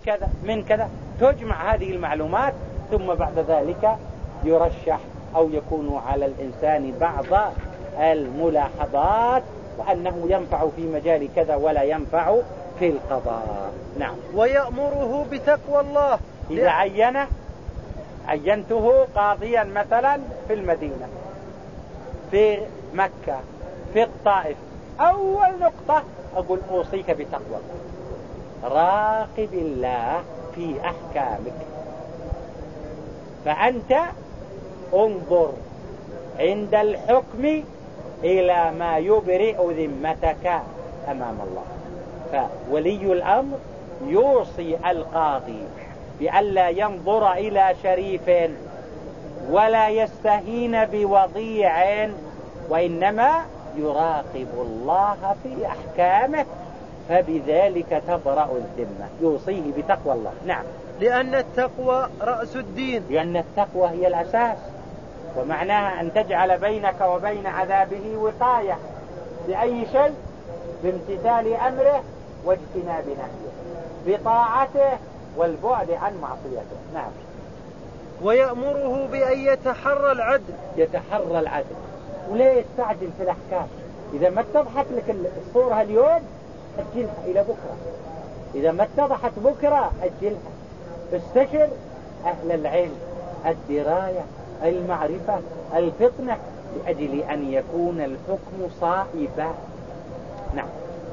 كذا من كذا، تجمع هذه المعلومات، ثم بعد ذلك يرشح أو يكون على الإنسان بعض الملاحظات، وأنه ينفع في مجال كذا ولا ينفع في القضاء. نعم. ويأمره بتقوى الله إذا عينته قاضيا مثلا في المدينة، في مكة، في الطائف، أول نقطة أقول أوصيك بتقوى الله، راقب الله في أحكامك. فأنت انظر عند الحكم إلى ما يبرئ ذمتك أمام الله. فولي الأمر يوصي القاضي بألا ينظر إلى شريف ولا يستهين بوضيع، وإنما يراقب الله في أحكامه، فبذلك تبرأ الذمة. يوصيه بتقوى الله. نعم. لأن التقوى رأس الدين، لأن التقوى هي الأساس، ومعناها أن تجعل بينك وبين عذابه وقاية بأي شيء، بامتثال أمره واجتناب نهيه، بطاعته والبعد عن معصيته. نعم. ويأمره بأن يتحرى العدل. يتحرى العدل، ولا يستعجل في الأحكام. إذا ما اتضحت لك الصورة اليوم أجلها إلى بكرة، إذا ما اتضحت بكرة أجلها. استشر أهل العلم، الدراية، المعرفة، الفطنة، لأجل أن يكون الحكم صائبا. نعم.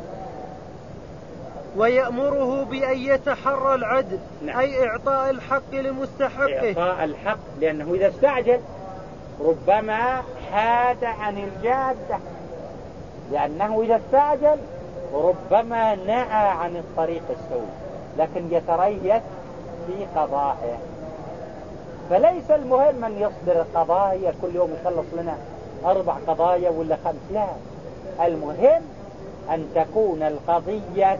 ويأمره بأن يتحرى العدل. نعم. أي إعطاء الحق لمستحقه. إعطاء الحق، لأنه إذا استعجل ربما حاد عن الجادة، لأنه إذا استعجل ربما نأى عن الطريق السوي، لكن يتريث في قضائه. فليس المهم أن يصدر القضايا كل يوم يخلص لنا 4 قضايا ولا 5، لا، المهم أن تكون القضية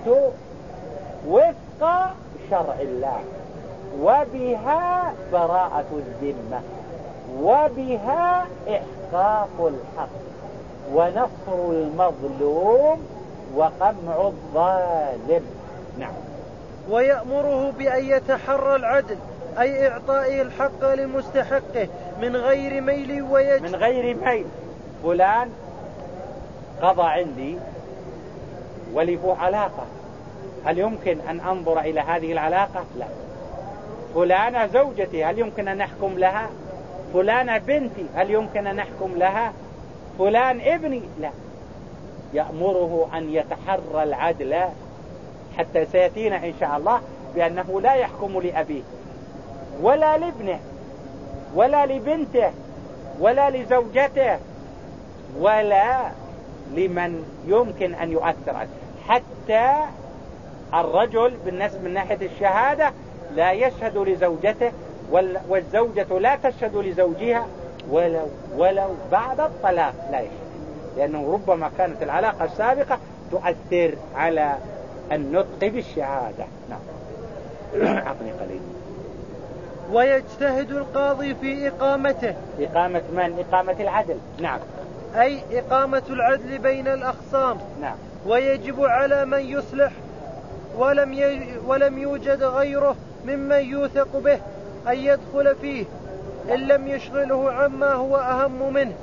وفق شرع الله، وبها براءة الذمة، وبها إحقاق الحق، ونصر المظلوم، وقمع الظالم. نعم. ويأمره بأن يتحرى العدل، أي إعطائه الحق لمستحقه من غير ميل من غير ميل. فلان قضى عندي ولي علاقة، هل يمكن أن أنظر إلى هذه العلاقة؟ لا. فلانة زوجتي، هل يمكن أن نحكم لها؟ فلانة بنتي، هل يمكن أن نحكم لها؟ فلان ابني، لا. يأمره أن يتحرى العدل، حتى سيأتينا إن شاء الله بأنه لا يحكم لأبيه ولا لابنه ولا لبنته ولا لزوجته ولا لمن يمكن أن يؤثر عليه. حتى الرجل بالنسبة من ناحية الشهادة لا يشهد لزوجته، والزوجة لا تشهد لزوجها ولو بعد الطلاق لا يشهد، لأنه ربما كانت العلاقة السابقة تؤثر على النطق بالشهادة. نعم. عطني قليل. ويجتهد القاضي في إقامته. إقامة من؟ إقامة العدل. نعم. أي إقامة العدل بين الأخصام. نعم. ويجب على من يصلح ولم يوجد غيره ممن يوثق به أن يدخل فيه إن لم يشغله عما هو أهم منه.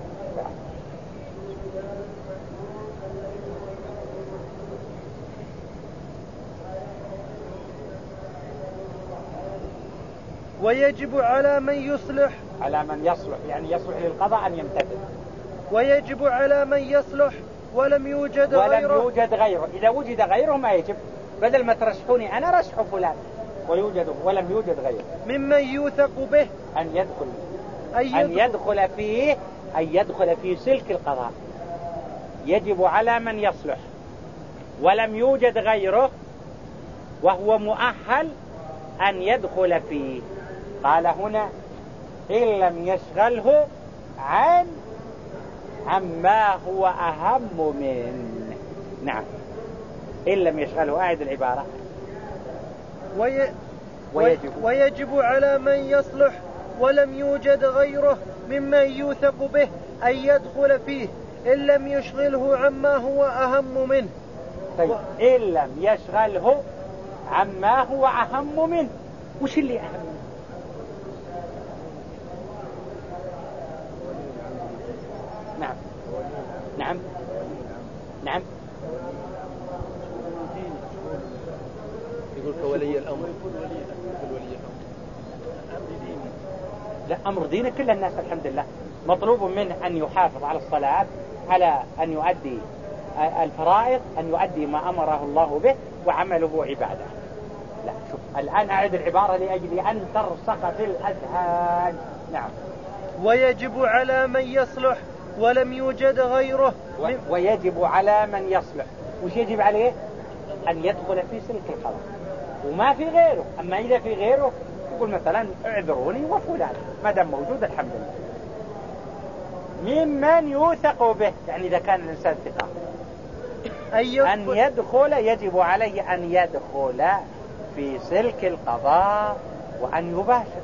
ويجب على من يصلح، يعني يصلح للقضاء أن يمتثل. ويجب على من يصلح ولم يوجد غيره. إذا وجد غيره ما يجب، بدل ما ترشحوني أنا رشح فلان ولم يوجد غيره ممن يوثق به أن يدخل في سلك القضاء. يجب على من يصلح ولم يوجد غيره وهو مؤهل أن يدخل فيه. قال هنا إن لم يشغله عما هو أهم منه. نعم. إن لم يشغله، أعد العبارة. ويجب على من يصلح ولم يوجد غيره ممن يوثق به أن يدخل فيه إن لم يشغله عما هو أهم منه. طيب. إن لم يشغله عما هو أهم منه. وش اللي أهم منه؟ نعم نعم نعم. يقول كولي الأمر. لا، أمر دينه كل الناس الحمد لله مطلوب منه أن يحافظ على الصلاة، على أن يؤدي الفرائض، أن يؤدي ما أمره الله به، وعمله عبادة. لا شوف الآن أعد العبارة لأجل أن ترسخ في الأذهان. نعم. ويجب على من يصلح ولم يوجد غيره ويجب على من يصلح. وش يجب عليه؟ أن يدخل في سلك القضاء وما في غيره. أما إذا في غيره يقول مثلا اعذروني وفلان، ما دام موجود الحمد لله. ممن يوثق به، يعني إذا كان الإنسان ثقة أن يدخل، يجب عليه أن يدخل في سلك القضاء وأن يباشر.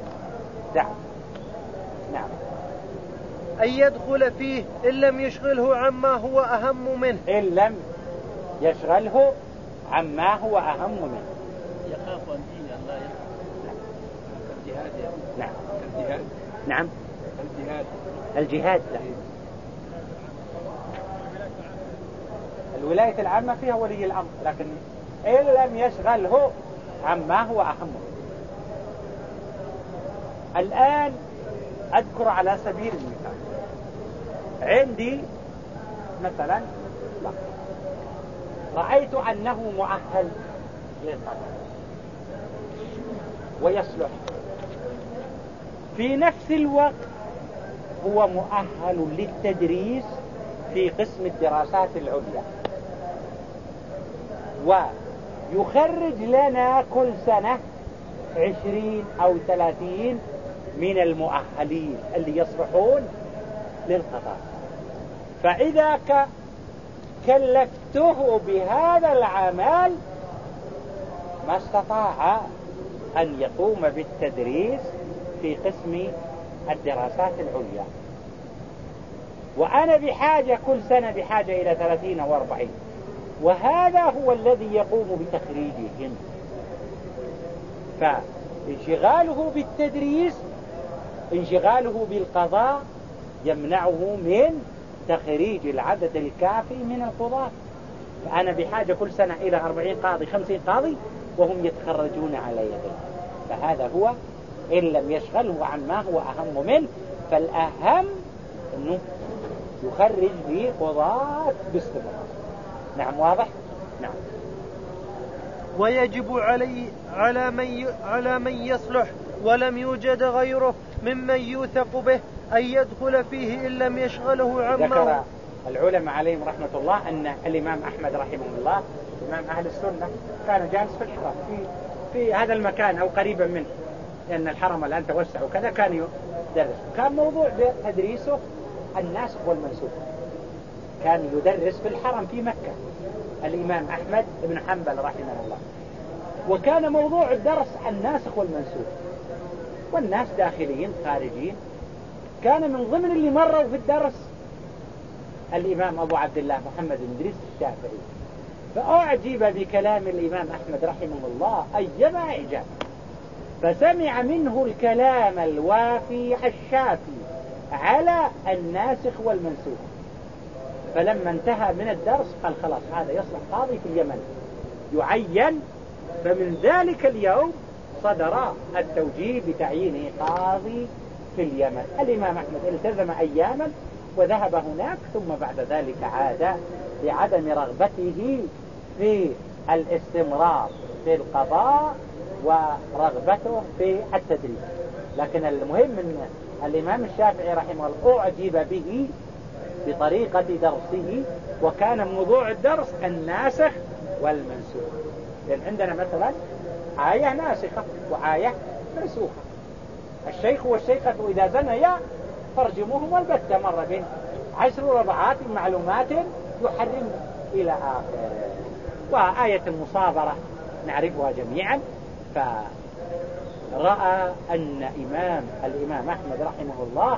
نعم. أن يدخل فيه إن لم يشغله عما هو أهم منه. إن لم يشغله عما هو أهم منه. يخاف أن دين الله كالجهاد. نعم. كالجهاد. نعم. الجهاد لا. الولاية العامة فيها ولي الأمر، لكن إن لم يشغله عما هو أهم. الآن أذكر على سبيل المثال، عندي مثلا رأيت أنه مؤهل للقضاء ويصلح، في نفس الوقت هو مؤهل للتدريس في قسم الدراسات العليا، ويخرج لنا كل سنة 20 أو 30 من المؤهلين اللي يصلحون للقضاء. فإذا كلفته بهذا العمل ما استطاع أن يقوم بالتدريس في قسم الدراسات العليا، وأنا بحاجة كل سنة بحاجة إلى 30 أو 40، وهذا هو الذي يقوم بتخريجهم. فانشغاله بالتدريس، انشغاله بالقضاء يمنعه من تخريج العدد الكافي من القضاة. فأنا بحاجة كل سنة إلى 40 قاضي 50 قاضي وهم يتخرجون على يدي. فهذا هو إن لم يشغله عما هو أهم منه. فالأهم أنه يخرج بقضاة باستمرار. نعم واضح؟ نعم. ويجب على من يصلح ولم يوجد غيره ممن يوثق به أن يدخل فيه إن لم يشغله عما. ذكر العلماء عليهم رحمة الله أن الإمام أحمد رحمه الله إمام أهل السنة كان جالس في الحرم في هذا المكان أو قريبا منه، لأن الحرم الآن توسع وكذا. كان يدرس، كان موضوع تدريسه الناسخ والمنسوخ. كان يدرس في الحرم في مكة الإمام أحمد بن حنبل رحمه الله، وكان موضوع الدرس الناسخ والمنسوخ، والناس داخلين خارجين. كان من ضمن اللي مروا في الدرس الإمام أبو عبد الله محمد بن إدريس الشافعي، فأعجب بكلام الإمام أحمد رحمه الله أيما إعجاب، فسمع منه الكلام الوافي الشافي على الناسخ والمنسوخ. فلما انتهى من الدرس قال خلاص هذا يصلح قاضي في اليمن يعين. فمن ذلك اليوم صدر التوجيه بتعيينه قاضي في اليمن. الإمام أحمد التزم أياما وذهب هناك، ثم بعد ذلك عاد لعدم رغبته في الاستمرار في القضاء ورغبته في التدريس. لكن المهم أن الإمام الشافعي رحمه الله أعجب به بطريقة درسه، وكان موضوع الدرس الناسخ والمنسوخ. لأن عندنا مثلا آية ناسخة وآية منسوخة. الشيخ والشيخة إذا زنيا فارجموهم البتة مرة بين 10 رضعات معلومات يحرم إلى آخر. وآية المصابرة نعرفها جميعا. فرأى أن الإمام أحمد رحمه الله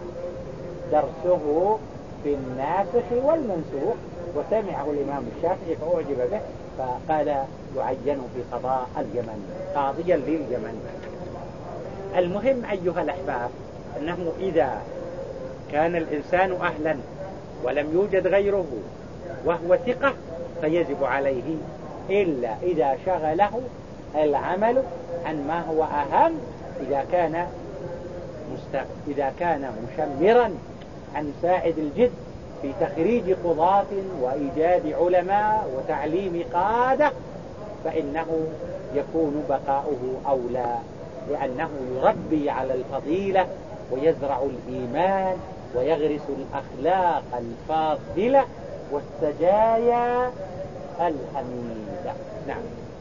درسه في الناسخ والمنسوخ، وسمعه الإمام الشافعي فأعجب به فقال يعين في قضاء اليمن قاضيا لليمن. المهم أيها الأحباب أنه إذا كان الإنسان أهلا ولم يوجد غيره وهو ثقة فيجب عليه، إلا إذا شغله العمل عن ما هو أهم، إذا كان مشمرا عن ساعد الجد في تخريج قضاة وإيجاد علماء وتعليم قادة، فإنه يكون بقاؤه أولى، لأنه يربي على الفضيلة ويزرع الإيمان ويغرس الأخلاق الفاضلة والسجايا الحميدة. نعم.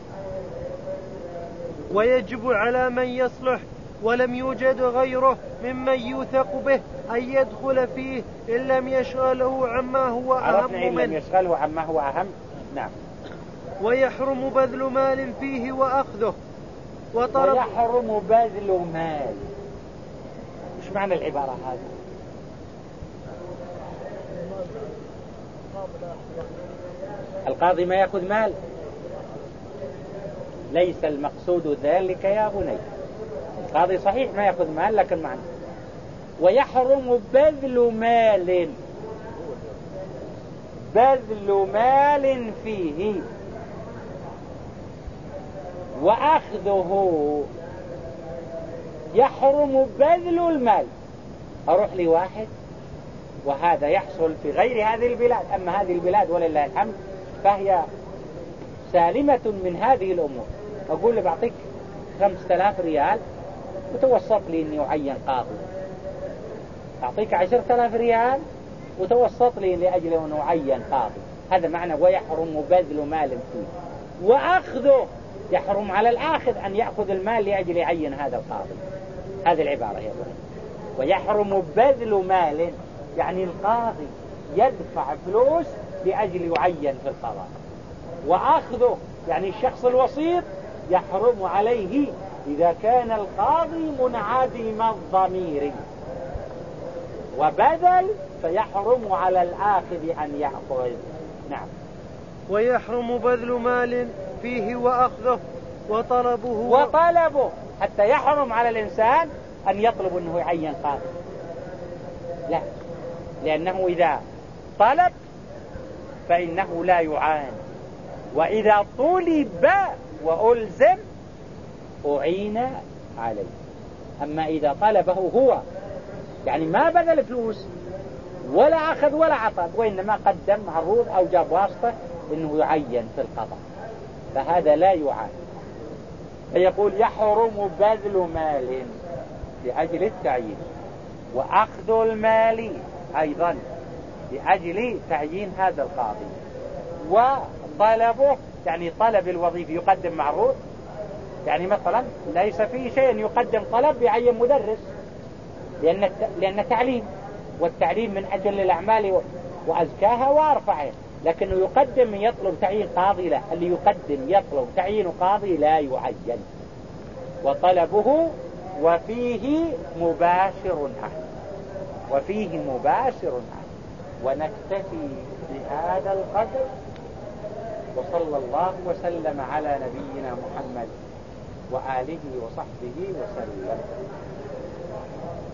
ويجب على من يصلح ولم يوجد غيره ممن يوثق به أن يدخل فيه إن لم يشغله عما هو أهم منه. لم يشغله عما هو أهم. نعم. ويحرم بذل مال فيه وأخذه ويحرم بذل مال. إيش معنى العبارة هذه؟ القاضي ما يأخذ مال؟ ليس المقصود ذلك يا بني. القاضي صحيح ما يأخذ مال، لكن معنى ويحرم بذل مال فيه وأخذه. يحرم بذل المال. أروح لي واحد، وهذا يحصل في غير هذه البلاد، أما هذه البلاد ولله الحمد فهي سالمة من هذه الأمور. أقول له بعطيك 5000 ريال وتوسط لي أني أعين قاضي، أعطيك 10,000 ريال وتوسط لي لأجل أن أعين قاضي. هذا معنى ويحرم بذل مال فيه وأخذه. يحرم على الآخذ أن يأخذ المال لأجل يعين هذا القاضي. هذه العبارة يا بني. ويحرم بذل مال يعني القاضي يدفع فلوس لأجل يعين في القضاء، وأخذه يعني الشخص الوسيط يحرم عليه إذا كان القاضي منعدم الضمير، وبذل فيحرم على الآخذ أن يأخذ. نعم. ويحرم بذل مال فيه وأخذه وطلبه حتى يحرم على الإنسان أن يطلب أنه يعين قاضي، لا، لأنه إذا طلب فإنه لا يعان، وإذا طلب وألزم أعين عليه. أما إذا طلبه هو يعني ما بذل فلوس ولا أخذ ولا عطى، وإنما قدم عروض أو جاب واسطة إنه يعين في القضاء، فهذا لا يعان. فيقول يحرم بذل مال لأجل التعيين، وأخذ المال أيضا لأجل تعيين هذا القاضي، وطلبه يعني طلب الوظيفة يقدم معروض. يعني مثلا ليس فيه شيء يقدم طلب يعين مدرس، لأن تعليم، والتعليم من أجل الأعمال وأزكاها وأرفعها، لكنه يقدم يطلب تعيين قاضي لا، اللي يقدم يطلب تعيين قاضي لا يعين. وطلبه وفيه مباشر عنه. ونكتفي بهذا القدر، وصلى الله وسلم على نبينا محمد وآله وصحبه وسلم.